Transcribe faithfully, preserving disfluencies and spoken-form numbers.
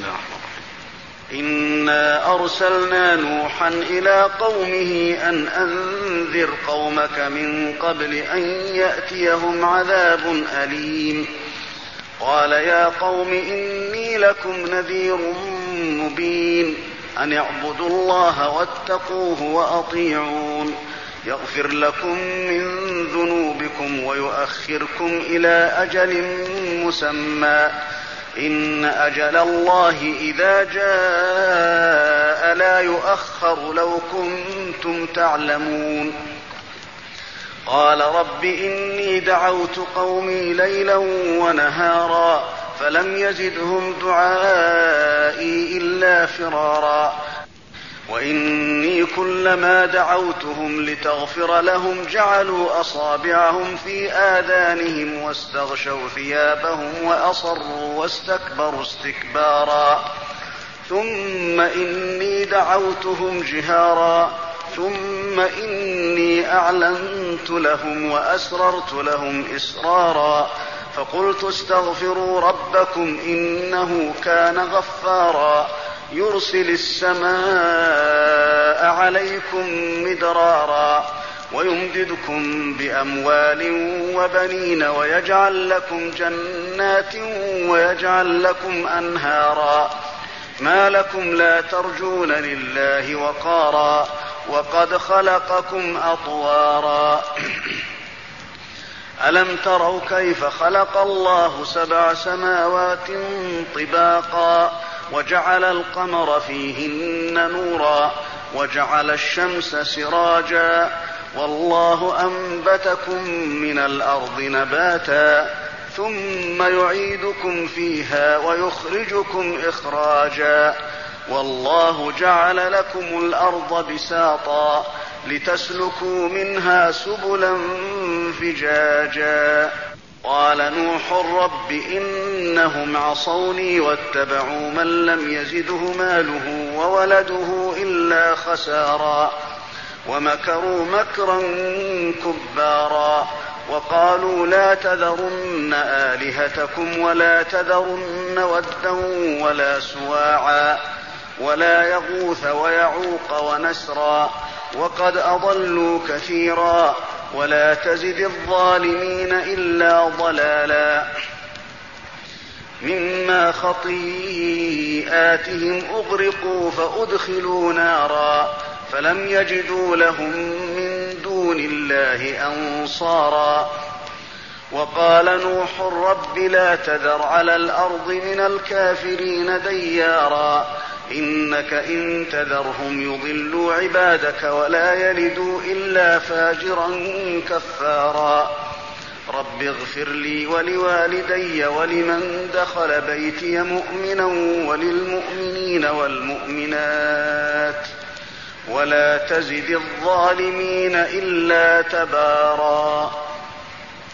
الله الرحمن الرحيم. إنا أرسلنا نوحا إلى قومه أن أنذر قومك من قبل أن يأتيهم عذاب أليم. قال يا قوم إني لكم نذير مبين أن اعبدوا الله واتقوه وأطيعون يغفر لكم من ذنوبكم ويؤخركم إلى أجل مسمى إن أجل الله إذا جاء لا يؤخر لو كنتم تعلمون. قال رب إني دعوت قومي ليلا ونهارا فلم يزدهم دعائي إلا فرارا وإني كلما دعوتهم لتغفر لهم جعلوا أصابعهم في آذانهم واستغشوا ثيابهم وأصروا واستكبروا استكبارا ثم إني دعوتهم جهارا ثم إني أعلنت لهم وأسررت لهم إسرارا فقلت استغفروا ربكم إنه كان غفارا يرسل السماء عليكم مدرارا ويمددكم بأموال وبنين ويجعل لكم جنات ويجعل لكم أنهارا ما لكم لا ترجون لله وقارا وقد خلقكم أطوارا ألم تروا كيف خلق الله سبع سماوات طباقا وجعل القمر فيهن نورا وجعل الشمس سراجا والله أنبتكم من الأرض نباتا ثم يعيدكم فيها ويخرجكم إخراجا والله جعل لكم الأرض بساطا لتسلكوا منها سبلا فجاجا. قال نوح رب إنهم عصوني واتبعوا من لم يزده ماله وولده إلا خسارا ومكروا مكرا كبارا وقالوا لا تذرن آلهتكم ولا تذرن ودا ولا سواعا ولا يغوث ويعوق ونسرا وقد أضلوا كثيرا ولا تزد الظالمين إلا ضلالا. مما خطيئاتهم أغرقوا فأدخلوا نارا فلم يجدوا لهم من دون الله أنصارا. وقال نوح رب لا تذر على الأرض من الكافرين ديارا إنك إن تذرهم يضلوا عبادك ولا يلدوا إلا فاجرا كفارا. رب اغفر لي ولوالدي ولمن دخل بيتي مؤمنا وللمؤمنين والمؤمنات ولا تزد الظالمين إلا تبارا.